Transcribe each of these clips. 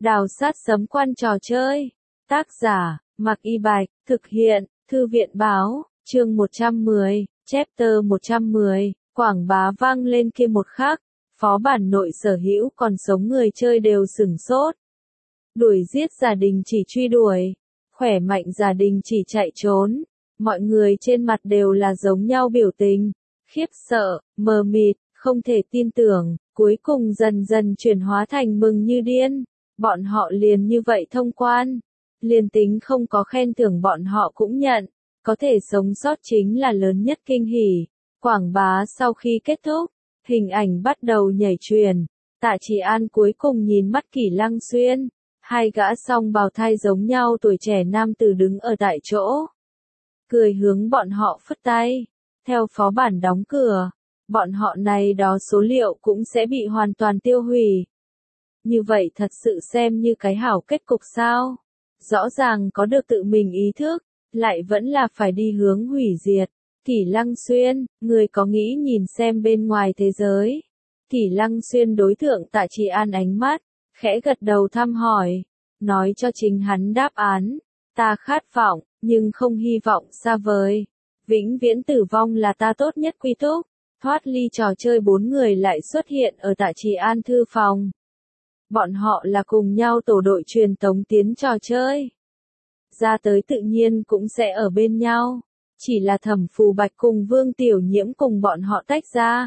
Đào sát sấm quan trò chơi. Tác giả, Mạc Y Bạch, thực hiện, Thư viện Báo, chương 110, chapter 110, quảng bá vang lên kia một khắc, phó bản nội sở hữu còn sống người chơi đều sửng sốt. Đuổi giết giả đình chỉ truy đuổi, khỏe mạnh giả đình chỉ chạy trốn, mọi người trên mặt đều là giống nhau biểu tình, khiếp sợ, mờ mịt, không thể tin tưởng, cuối cùng dần dần chuyển hóa thành mừng như điên, bọn họ liền như vậy thông quan, liền tính không có khen thưởng bọn họ cũng nhận, có thể sống sót chính là lớn nhất kinh hỉ. Quảng bá sau khi kết thúc, hình ảnh bắt đầu nhảy truyền, Tạ Chỉ An cuối cùng nhìn mắt Kỷ Lăng Xuyên, hai gã song bào thai giống nhau tuổi trẻ nam tử đứng ở tại chỗ, cười hướng bọn họ phất tay, theo phó bản đóng cửa, bọn họ này đó số liệu cũng sẽ bị hoàn toàn tiêu hủy. Như vậy thật sự xem như cái hảo kết cục sao? Rõ ràng có được tự mình ý thức, lại vẫn là phải đi hướng hủy diệt. Kỷ Lăng Xuyên, người có nghĩ nhìn xem bên ngoài thế giới? Kỷ Lăng Xuyên đối thượng Tạ Chỉ An ánh mắt, khẽ gật đầu thăm hỏi, nói cho chính hắn đáp án. Ta khát vọng, nhưng không hy vọng xa vời. Vĩnh viễn tử vong là ta tốt nhất quy túc. Thoát ly trò chơi bốn người lại xuất hiện ở Tạ Chỉ An thư phòng. Bọn họ là cùng nhau tổ đội truyền tống tiến trò chơi. Ra tới tự nhiên cũng sẽ ở bên nhau. Chỉ là Thẩm Phù Bạch cùng Vương Tiểu Nhiễm cùng bọn họ tách ra.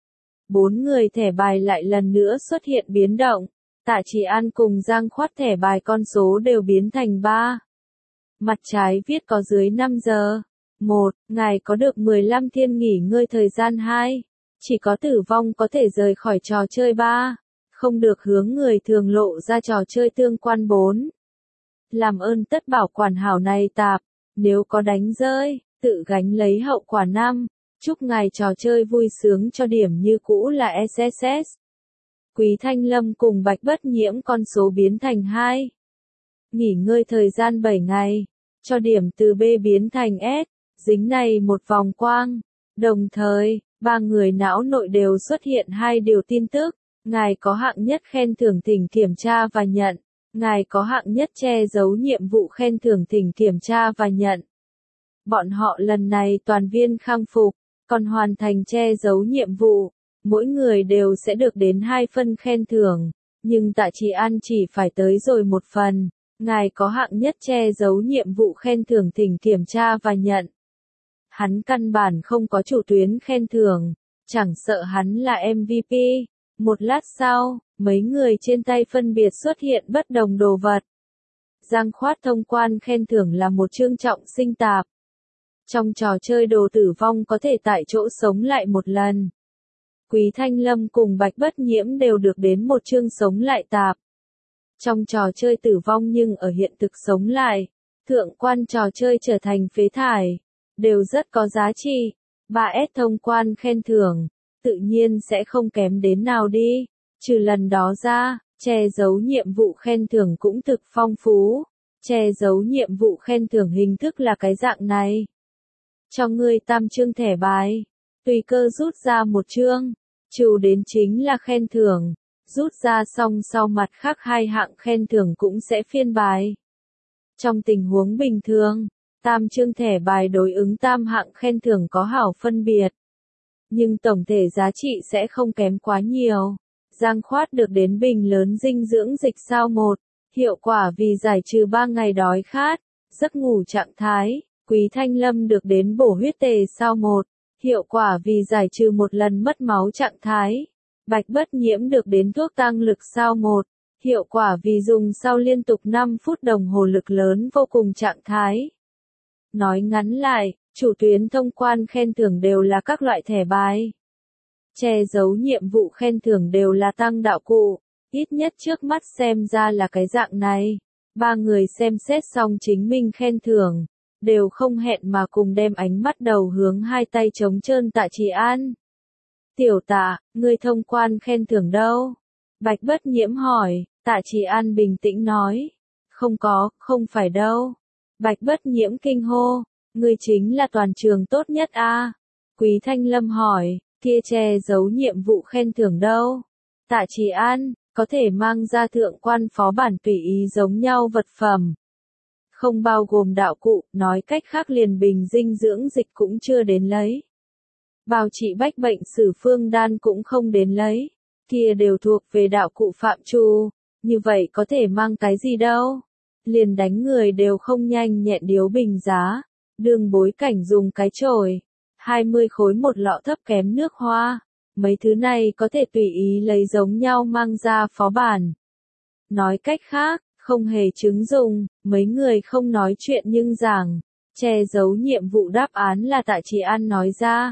Bốn người thẻ bài lại lần nữa xuất hiện biến động. Tạ Chỉ An cùng Giang Khoát thẻ bài con số đều biến thành 3. Mặt trái viết có dưới 5 giờ. 1. Ngài có được 15 thiên nghỉ ngơi thời gian 2. Chỉ có tử vong có thể rời khỏi trò chơi 3. Không được hướng người thường lộ ra trò chơi tương quan 4. Làm ơn tất bảo quản hảo này tạp. Nếu có đánh rơi, tự gánh lấy hậu quả 5. Chúc ngài trò chơi vui sướng cho điểm như cũ là SSS. Quý Thanh Lâm cùng Bạch Bất Nhiễm con số biến thành 2. Nghỉ ngơi thời gian 7 ngày. Cho điểm từ B biến thành S. Dính này một vòng quang. Đồng thời, ba người não nội đều xuất hiện hai điều tin tức. Ngài có hạng nhất khen thưởng thỉnh kiểm tra và nhận. Ngài có hạng nhất che giấu nhiệm vụ khen thưởng thỉnh kiểm tra và nhận. Bọn họ lần này toàn viên khang phục, còn hoàn thành che giấu nhiệm vụ. Mỗi người đều sẽ được đến 2 phân khen thưởng. Nhưng Tạ Chỉ An chỉ phải tới rồi 1 phần. Ngài có hạng nhất che giấu nhiệm vụ khen thưởng thỉnh kiểm tra và nhận. Hắn căn bản không có chủ tuyến khen thưởng, chẳng sợ hắn là MVP. Một lát sau, mấy người trên tay phân biệt xuất hiện bất đồng đồ vật. Giang Khoát thông quan khen thưởng là một chương trọng sinh tạp. Trong trò chơi đồ tử vong có thể tại chỗ sống lại một lần. Quý Thanh Lâm cùng Bạch Bất Nhiễm đều được đến một chương sống lại tạp. Trong trò chơi tử vong nhưng ở hiện thực sống lại, thượng quan trò chơi trở thành phế thải, đều rất có giá trị. 3S thông quan khen thưởng, tự nhiên sẽ không kém đến nào đi. Trừ lần đó ra, che giấu nhiệm vụ khen thưởng cũng thực phong phú. Che giấu nhiệm vụ khen thưởng hình thức là cái dạng này. Cho ngươi tam chương thẻ bài, tùy cơ rút ra một chương, trừ đến chính là khen thưởng. Rút ra xong sau mặt khác 2 hạng khen thưởng cũng sẽ phiên bài. Trong tình huống bình thường, tam chương thẻ bài đối ứng tam hạng khen thưởng có hảo phân biệt. Nhưng tổng thể giá trị sẽ không kém quá nhiều. Giang Khoát được đến bình lớn dinh dưỡng dịch sao 1, hiệu quả vì giải trừ 3 ngày đói khát, giấc ngủ trạng thái. Quý Thanh Lâm được đến bổ huyết tề sao 1, hiệu quả vì giải trừ 1 lần mất máu trạng thái. Bạch Bất Nhiễm được đến thuốc tăng lực sao 1, hiệu quả vì dùng sau liên tục 5 phút đồng hồ lực lớn vô cùng trạng thái. Nói ngắn lại, chủ tuyến thông quan khen thưởng đều là các loại thẻ bài. Che giấu nhiệm vụ khen thưởng đều là tăng đạo cụ, ít nhất trước mắt xem ra là cái dạng này. Ba người xem xét xong chính mình khen thưởng, đều không hẹn mà cùng đem ánh mắt đầu hướng hai tay trống trơn Tạ Chỉ An. Tiểu Tạ, ngươi thông quan khen thưởng đâu? Bạch Bất Nhiễm hỏi. Tạ Chỉ An bình tĩnh nói. Không có, không phải đâu. Bạch Bất Nhiễm kinh hô. Ngươi chính là toàn trường tốt nhất a. Quý Thanh Lâm hỏi. Kia che giấu nhiệm vụ khen thưởng đâu? Tạ Chỉ An, có thể mang ra thượng quan phó bản tùy ý giống nhau vật phẩm. Không bao gồm đạo cụ, nói cách khác liền bình dinh dưỡng dịch cũng chưa đến lấy. Bào trị bách bệnh xử phương đan cũng không đến lấy. Kia đều thuộc về đạo cụ phạm trù, như vậy có thể mang cái gì đâu. Liền đánh người đều không nhanh nhẹn điếu bình giá, đường bối cảnh dùng cái chổi, 20 khối một lọ thấp kém nước hoa. Mấy thứ này có thể tùy ý lấy giống nhau mang ra phó bản. Nói cách khác, không hề chứng dùng, mấy người không nói chuyện nhưng giảng, che giấu nhiệm vụ đáp án là Tạ Trì An nói ra.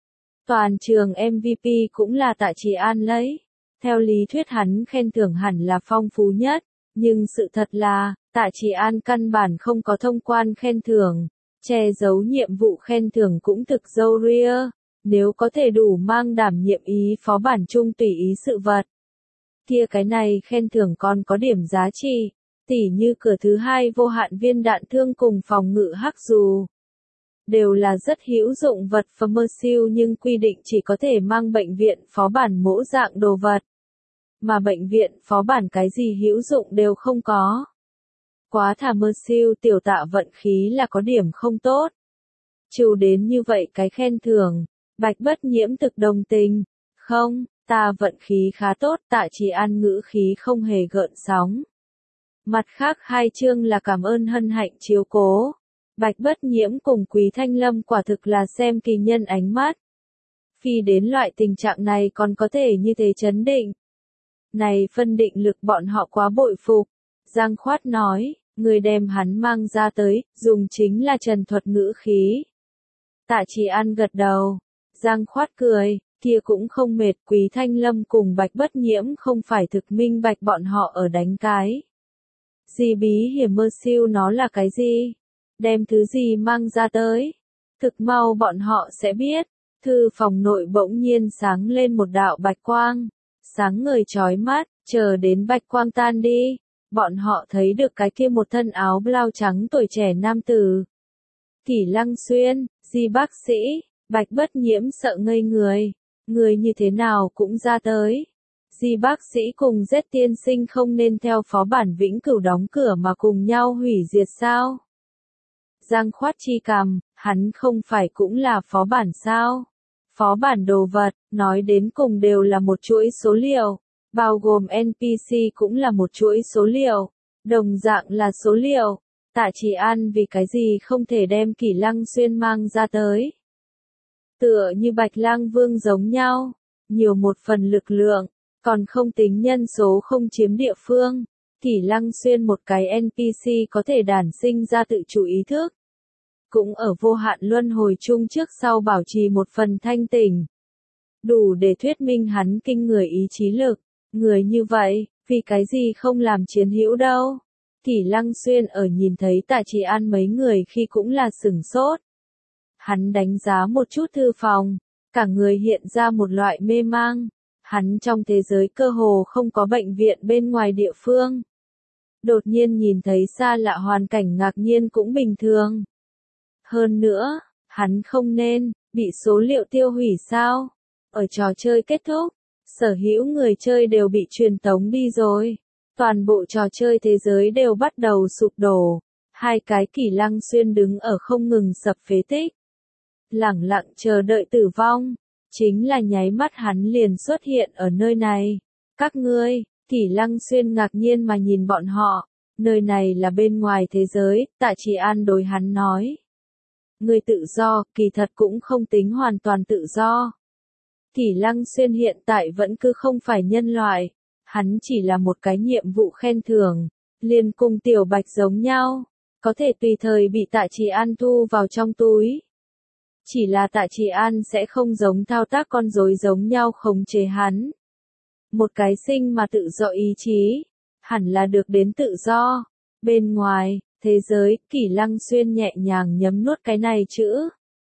Toàn trường MVP cũng là Tạ Trì An lấy. Theo lý thuyết hắn khen thưởng hẳn là phong phú nhất, nhưng sự thật là, Tạ Trì An căn bản không có thông quan khen thưởng, che giấu nhiệm vụ khen thưởng cũng thực dâu ria, nếu có thể đủ mang đảm nhiệm ý phó bản chung tùy ý sự vật. Kia cái này khen thưởng còn có điểm giá trị, tỉ như cửa thứ 2 vô hạn viên đạn thương cùng phòng ngự hắc dù. Đều là rất hữu dụng vật phẩm siêu nhưng quy định chỉ có thể mang bệnh viện phó bản mẫu dạng đồ vật. Mà bệnh viện phó bản cái gì hữu dụng đều không có. Quá thả mơ siêu tiểu Tạ vận khí là có điểm không tốt. Trừ đến như vậy cái khen thưởng, Bạch Bất Nhiễm thực đồng tình. Không, ta vận khí khá tốt, Tạ Trì An ngữ khí không hề gợn sóng. Mặt khác 2 chương là cảm ơn hân hạnh chiếu cố. Bạch Bất Nhiễm cùng Quý Thanh Lâm quả thực là xem kỳ nhân ánh mắt. Phi đến loại tình trạng này còn có thể như thế chấn định. Này phân định lực bọn họ quá bội phục. Giang Khoát nói, người đem hắn mang ra tới, dùng chính là trần thuật ngữ khí. Tạ Trì An gật đầu. Giang Khoát cười, kia cũng không mệt. Quý Thanh Lâm cùng Bạch Bất Nhiễm không phải thực minh bạch bọn họ ở đánh cái. Gì bí hiểm mơ siêu nó là cái gì? Đem thứ gì mang ra tới? Thực mau bọn họ sẽ biết. Thư phòng nội bỗng nhiên sáng lên một đạo bạch quang. Sáng ngời chói mắt, chờ đến bạch quang tan đi. Bọn họ thấy được cái kia một thân áo blau trắng tuổi trẻ nam tử. Kỷ Lăng Xuyên, Di bác sĩ, Bạch Bất Nhiễm sợ ngây người. Người như thế nào cũng ra tới. Di bác sĩ cùng Z tiên sinh không nên theo phó bản vĩnh cửu đóng cửa mà cùng nhau hủy diệt sao? Giang Khoát chi cằm, hắn không phải cũng là phó bản sao? Phó bản đồ vật, nói đến cùng đều là một chuỗi số liệu, bao gồm NPC cũng là một chuỗi số liệu, đồng dạng là số liệu. Tạ Trì An vì cái gì không thể đem Kỷ Lăng Xuyên mang ra tới? Tựa như Bạch Lang Vương giống nhau, nhiều một phần lực lượng, còn không tính nhân số không chiếm địa phương. Kỷ Lăng Xuyên một cái NPC có thể đản sinh ra tự chủ ý thức. Cũng ở vô hạn luân hồi chung trước sau bảo trì một phần thanh tỉnh. Đủ để thuyết minh hắn kinh người ý chí lực. Người như vậy, vì cái gì không làm chiến hữu đâu. Kỷ Lăng Xuyên ở nhìn thấy Tạ Trì An mấy người khi cũng là sửng sốt. Hắn đánh giá một chút thư phòng, cả người hiện ra một loại mê mang. Hắn trong thế giới cơ hồ không có bệnh viện bên ngoài địa phương. Đột nhiên nhìn thấy xa lạ hoàn cảnh ngạc nhiên cũng bình thường. Hơn nữa, hắn không nên bị số liệu tiêu hủy sao? Ở trò chơi kết thúc, sở hữu người chơi đều bị truyền tống đi rồi. Toàn bộ trò chơi thế giới đều bắt đầu sụp đổ. 2 cái Kỷ Lăng Xuyên đứng ở không ngừng sập phế tích. Lẳng lặng chờ đợi tử vong. Chính là nháy mắt hắn liền xuất hiện ở nơi này. Các ngươi, Kỷ Lăng Xuyên ngạc nhiên mà nhìn bọn họ. Nơi này là bên ngoài thế giới, Tạ Trì An đối hắn nói. Người tự do, kỳ thật cũng không tính hoàn toàn tự do. Kỷ Lăng Xuyên hiện tại vẫn cứ không phải nhân loại. Hắn chỉ là một cái nhiệm vụ khen thưởng, liền cùng Tiểu Bạch giống nhau, có thể tùy thời bị Tạ Trì An thu vào trong túi. Chỉ là Tạ Trì An sẽ không giống thao tác con rối giống nhau khống chế hắn. Một cái sinh mà tự do ý chí, hẳn là được đến tự do. Bên ngoài, thế giới, Kỷ Lăng Xuyên nhẹ nhàng nhấm nuốt cái này chữ.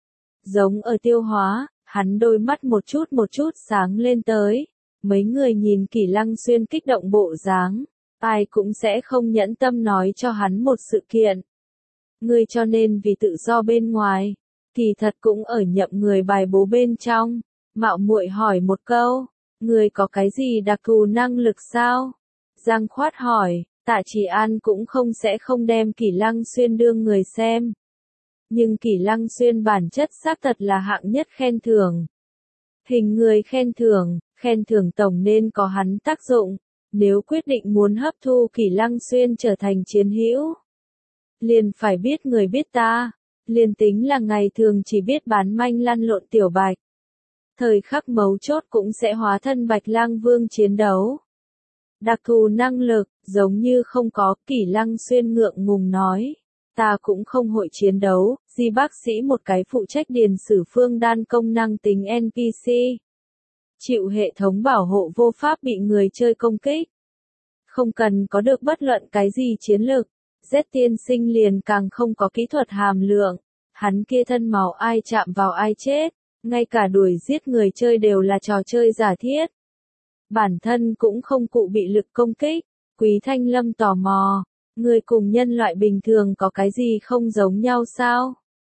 Giống ở tiêu hóa, hắn đôi mắt một chút sáng lên tới. Mấy người nhìn Kỷ Lăng Xuyên kích động bộ dáng, ai cũng sẽ không nhẫn tâm nói cho hắn một sự kiện. Ngươi cho nên vì tự do bên ngoài, kỳ thật cũng ở nhậm người bài bố bên trong, mạo muội hỏi một câu, Người có cái gì đặc thù năng lực sao? Giang Khoát hỏi, Tạ Chỉ An cũng không đem Kỷ Lăng Xuyên đương người xem. Nhưng Kỷ Lăng Xuyên bản chất xác thật là hạng nhất khen thưởng. Hình người khen thưởng tổng nên có hắn tác dụng. Nếu quyết định muốn hấp thu Kỷ Lăng Xuyên trở thành chiến hữu, liền phải biết người biết ta, liền tính là ngày thường chỉ biết bán manh lăn lộn tiểu bạch. Thời khắc mấu chốt cũng sẽ hóa thân Bạch Lang Vương chiến đấu. Đặc thù năng lực, giống như không có, Kỷ Lăng Xuyên ngượng ngùng nói. Ta cũng không hội chiến đấu, Di bác sĩ một cái phụ trách điền sử phương đan công năng tính NPC. Chịu hệ thống bảo hộ vô pháp bị người chơi công kích. Không cần có được bất luận cái gì chiến lược. Z tiên sinh liền càng không có kỹ thuật hàm lượng. Hắn kia thân máu ai chạm vào ai chết. Ngay cả đuổi giết người chơi đều là trò chơi giả thiết. Bản thân cũng không cụ bị lực công kích. Quý Thanh Lâm tò mò. Người cùng nhân loại bình thường có cái gì không giống nhau sao?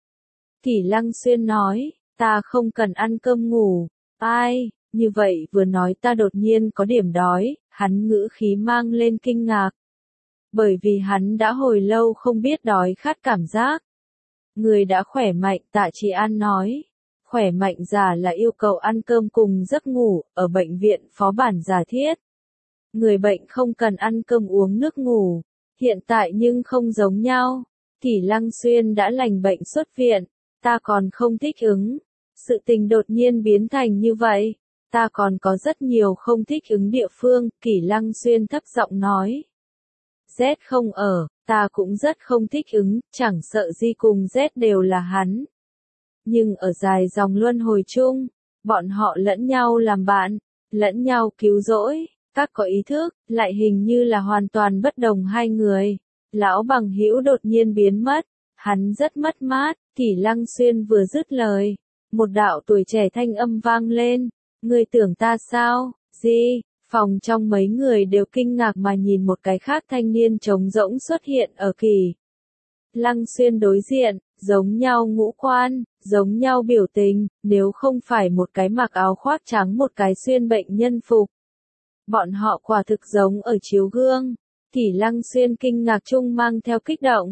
Kỷ Lăng Xuyên nói, ta không cần ăn cơm ngủ. Ai, như vậy vừa nói ta đột nhiên có điểm đói, hắn ngữ khí mang lên kinh ngạc. Bởi vì hắn đã hồi lâu không biết đói khát cảm giác. Người đã khỏe mạnh, Tạ Chỉ An nói. Khỏe mạnh giả là yêu cầu ăn cơm cùng giấc ngủ, ở bệnh viện phó bản giả thiết. Người bệnh không cần ăn cơm uống nước ngủ. Hiện tại nhưng không giống nhau. Kỷ Lăng Xuyên đã lành bệnh xuất viện. Ta còn không thích ứng. Sự tình đột nhiên biến thành như vậy. Ta còn có rất nhiều không thích ứng địa phương. Kỷ Lăng Xuyên thấp giọng nói. Z không ở, ta cũng rất không thích ứng. Chẳng sợ Di cùng Z đều là hắn. Nhưng ở dài dòng luân hồi chung, bọn họ lẫn nhau làm bạn, lẫn nhau cứu rỗi. Các có ý thức, lại hình như là hoàn toàn bất đồng hai người. Lão bằng hữu đột nhiên biến mất, hắn rất mất mát. Kỷ Lăng Xuyên vừa dứt lời, một đạo tuổi trẻ thanh âm vang lên. Người tưởng ta sao? Gì? Phòng trong mấy người đều kinh ngạc mà nhìn một cái khác thanh niên trống rỗng xuất hiện ở Kỷ Lăng Xuyên đối diện, giống nhau ngũ quan, giống nhau biểu tình, nếu không phải một cái mặc áo khoác trắng một cái xuyên bệnh nhân phục. Bọn họ quả thực giống ở chiếu gương. Kỷ Lăng Xuyên kinh ngạc chung mang theo kích động.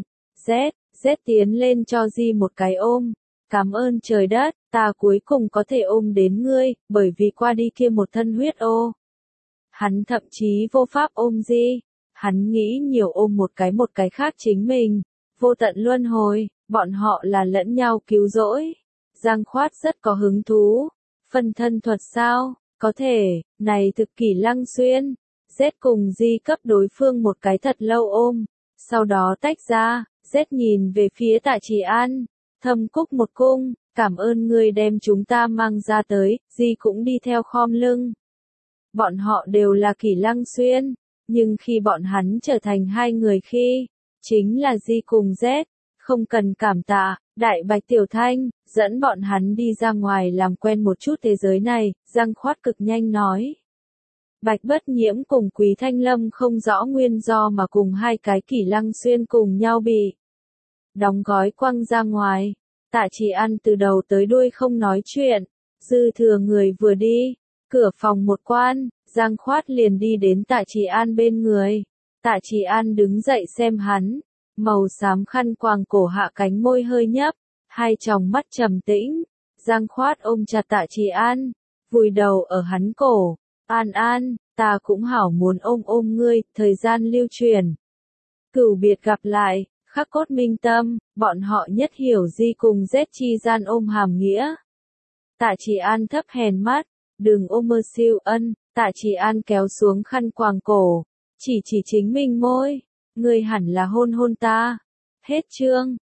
Z tiến lên cho Di một cái ôm. Cảm ơn trời đất, ta cuối cùng có thể ôm đến ngươi, bởi vì qua đi kia một thân huyết ô. Hắn thậm chí vô pháp ôm Di. Hắn nghĩ nhiều ôm một cái khác chính mình. Vô tận luân hồi, bọn họ là lẫn nhau cứu rỗi. Giang Khoát rất có hứng thú. Phân thân thuật sao? Có thể, này thực Kỷ Lăng Xuyên. Z cùng Di cấp đối phương một cái thật lâu ôm. Sau đó tách ra, Z nhìn về phía Tạ Chỉ An. Thâm cúc một cung, cảm ơn ngươi đem chúng ta mang ra tới. Di cũng đi theo khom lưng. Bọn họ đều là Kỷ Lăng Xuyên. Nhưng khi bọn hắn trở thành hai người khi, chính là Di cùng Z. Không cần cảm tạ, Đại Bạch Tiểu Thanh, dẫn bọn hắn đi ra ngoài làm quen một chút thế giới này, Giang Khoát cực nhanh nói. Bạch Bất Nhiễm cùng Quý Thanh Lâm không rõ nguyên do mà cùng hai cái Kỷ Lăng Xuyên cùng nhau bị đóng gói quăng ra ngoài. Tạ Chỉ An từ đầu tới đuôi không nói chuyện, dư thừa người vừa đi, cửa phòng một quan, Giang Khoát liền đi đến Tạ Chỉ An bên người. Tạ Chỉ An đứng dậy xem hắn, màu xám khăn quàng cổ hạ cánh môi hơi nhấp, hai tròng mắt trầm tĩnh. Giang Khoát ôm chặt Tạ Chỉ An, vùi đầu ở hắn cổ. An, ta cũng hảo muốn ôm ngươi, thời gian lưu truyền. Cửu biệt gặp lại, khắc cốt minh tâm, bọn họ nhất hiểu Di cùng Z chi gian ôm hàm nghĩa. Tạ Chỉ An thấp hèn mắt, đừng ôm mơ siêu ân, Tạ Chỉ An kéo xuống khăn quàng cổ, chỉ chính mình môi, ngươi hẳn là hôn ta. Hết chương.